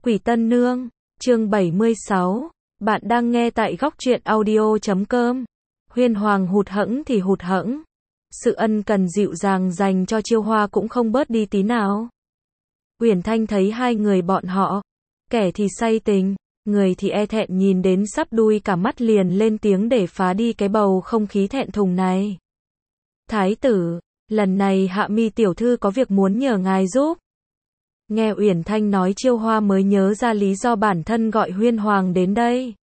Quỷ Tân Nương, chương 76. Bạn đang nghe tại góc truyện audio.com. Huyên Hoàng hụt hẫng thì hụt hẫng. Sự ân cần dịu dàng dành cho Chiêu Hoa cũng không bớt đi tí nào. Uyển Thanh thấy hai người bọn họ, kẻ thì say tình, người thì e thẹn nhìn đến sắp đui cả mắt liền lên tiếng để phá đi cái bầu không khí thẹn thùng này. Thái tử, lần này Hạ Mi tiểu thư có việc muốn nhờ ngài giúp. Nghe Uyển Thanh nói Chiêu Hoa mới nhớ ra lý do bản thân gọi Huyên Hoàng đến đây.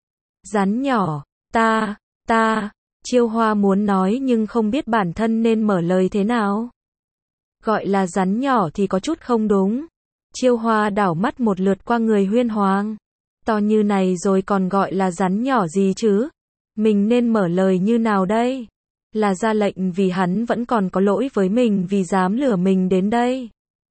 Rắn nhỏ, ta, Chiêu Hoa muốn nói nhưng không biết bản thân nên mở lời thế nào. Gọi là rắn nhỏ thì có chút không đúng. Chiêu Hoa đảo mắt một lượt qua người Huyên Hoàng. To như này rồi còn gọi là rắn nhỏ gì chứ? Mình nên mở lời như nào đây? Là ra lệnh vì hắn vẫn còn có lỗi với mình vì dám lừa mình đến đây?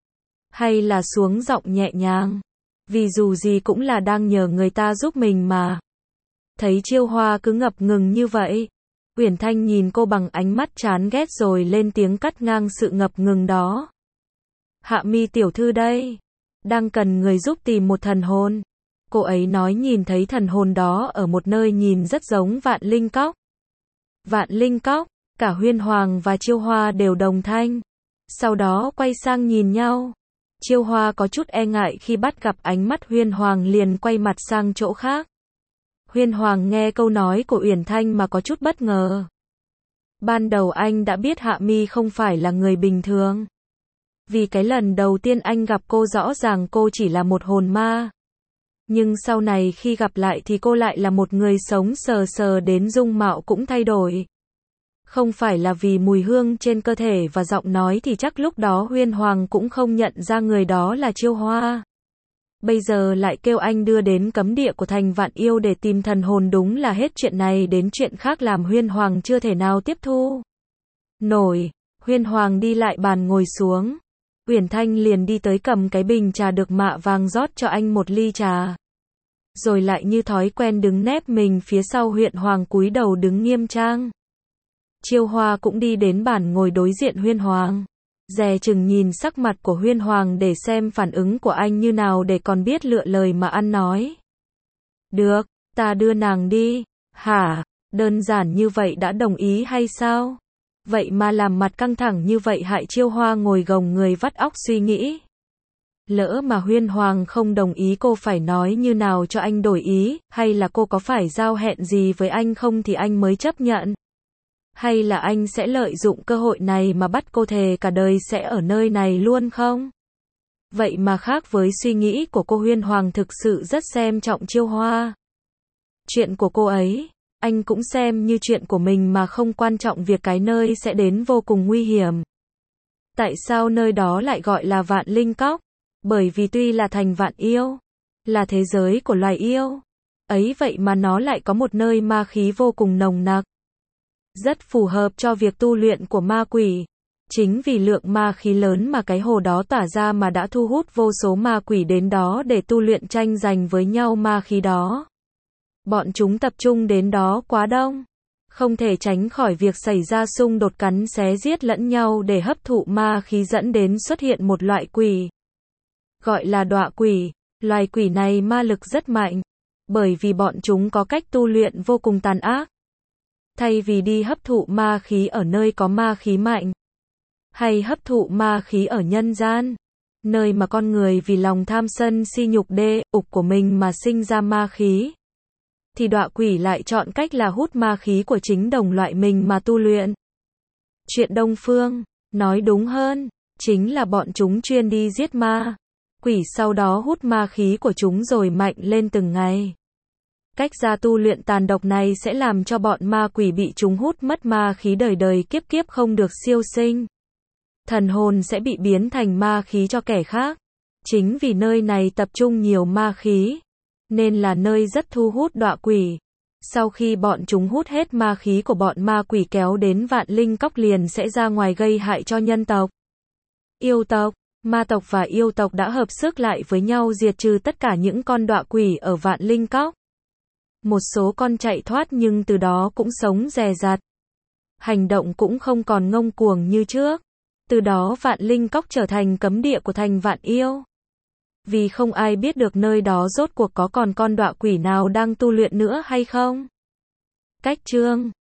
Hay là xuống giọng nhẹ nhàng? Vì dù gì cũng là đang nhờ người ta giúp mình mà. Thấy Chiêu Hoa cứ ngập ngừng như vậy, Uyển Thanh nhìn cô bằng ánh mắt chán ghét rồi lên tiếng cắt ngang sự ngập ngừng đó. Hạ Mi tiểu thư đây, đang cần người giúp tìm một thần hồn. Cô ấy nói nhìn thấy thần hồn đó ở một nơi nhìn rất giống Vạn Linh Cốc. Vạn Linh Cốc, cả Huyên Hoàng và Chiêu Hoa đều đồng thanh. Sau đó quay sang nhìn nhau. Chiêu Hoa có chút e ngại khi bắt gặp ánh mắt Huyên Hoàng liền quay mặt sang chỗ khác. Huyên Hoàng nghe câu nói của Uyển Thanh mà có chút bất ngờ. Ban đầu anh đã biết Hạ Mi không phải là người bình thường. Vì cái lần đầu tiên anh gặp cô rõ ràng cô chỉ là một hồn ma. Nhưng sau này khi gặp lại thì cô lại là một người sống sờ sờ đến dung mạo cũng thay đổi. Không phải là vì mùi hương trên cơ thể và giọng nói thì chắc lúc đó Huyên Hoàng cũng không nhận ra người đó là Chiêu Hoa. Bây giờ lại kêu anh đưa đến cấm địa của thành Vạn Yêu để tìm thần hồn, đúng là hết chuyện này đến chuyện khác làm Huyên Hoàng chưa thể nào tiếp thu nổi. Huyên Hoàng đi lại bàn ngồi xuống. Uyển Thanh liền đi tới cầm cái bình trà được mạ vàng rót cho anh một ly trà. Rồi lại như thói quen đứng nép mình phía sau Huyên Hoàng cúi đầu đứng nghiêm trang. Chiêu Hoa cũng đi đến bàn ngồi đối diện Huyên Hoàng. Dè chừng nhìn sắc mặt của Huyên Hoàng để xem phản ứng của anh như nào để còn biết lựa lời mà ăn nói. Được, ta đưa nàng đi. Hả, đơn giản như vậy đã đồng ý hay sao? Vậy mà làm mặt căng thẳng như vậy hại Chiêu Hoa ngồi gồng người vắt óc suy nghĩ. Lỡ mà Huyên Hoàng không đồng ý cô phải nói như nào cho anh đổi ý, hay là cô có phải giao hẹn gì với anh không thì anh mới chấp nhận? Hay là anh sẽ lợi dụng cơ hội này mà bắt cô thề cả đời sẽ ở nơi này luôn không? Vậy mà khác với suy nghĩ của cô, Huyên Hoàng thực sự rất xem trọng Chiêu Hoa. Chuyện của cô ấy, anh cũng xem như chuyện của mình mà không quan trọng việc cái nơi sẽ đến vô cùng nguy hiểm. Tại sao nơi đó lại gọi là Vạn Linh Cốc? Bởi vì tuy là thành Vạn Yêu, là thế giới của loài yêu, ấy vậy mà nó lại có một nơi ma khí vô cùng nồng nặc. Rất phù hợp cho việc tu luyện của ma quỷ. Chính vì lượng ma khí lớn mà cái hồ đó tỏa ra mà đã thu hút vô số ma quỷ đến đó để tu luyện tranh giành với nhau ma khí đó. Bọn chúng tập trung đến đó quá đông, không thể tránh khỏi việc xảy ra xung đột cắn xé giết lẫn nhau để hấp thụ ma khí dẫn đến xuất hiện một loại quỷ. Gọi là đọa quỷ. Loài quỷ này ma lực rất mạnh, bởi vì bọn chúng có cách tu luyện vô cùng tàn ác. Thay vì đi hấp thụ ma khí ở nơi có ma khí mạnh, hay hấp thụ ma khí ở nhân gian, nơi mà con người vì lòng tham sân si nhục đê ục của mình mà sinh ra ma khí, thì đọa quỷ lại chọn cách là hút ma khí của chính đồng loại mình mà tu luyện. Chuyện Đông Phương, nói đúng hơn, chính là bọn chúng chuyên đi giết ma quỷ, sau đó hút ma khí của chúng rồi mạnh lên từng ngày. Cách ra tu luyện tàn độc này sẽ làm cho bọn ma quỷ bị chúng hút mất ma khí đời đời kiếp kiếp không được siêu sinh. Thần hồn sẽ bị biến thành ma khí cho kẻ khác. Chính vì nơi này tập trung nhiều ma khí, nên là nơi rất thu hút đọa quỷ. Sau khi bọn chúng hút hết ma khí của bọn ma quỷ kéo đến Vạn Linh Cốc liền sẽ ra ngoài gây hại cho nhân tộc. Yêu tộc, ma tộc và yêu tộc đã hợp sức lại với nhau diệt trừ tất cả những con đọa quỷ ở Vạn Linh Cốc. Một số con chạy thoát nhưng từ đó cũng sống dè dặt. Hành động cũng không còn ngông cuồng như trước. Từ đó Vạn Linh Cốc trở thành cấm địa của thành Vạn Yêu. vì không ai biết được nơi đó rốt cuộc có còn con đọa quỷ nào đang tu luyện nữa hay không. Cách chương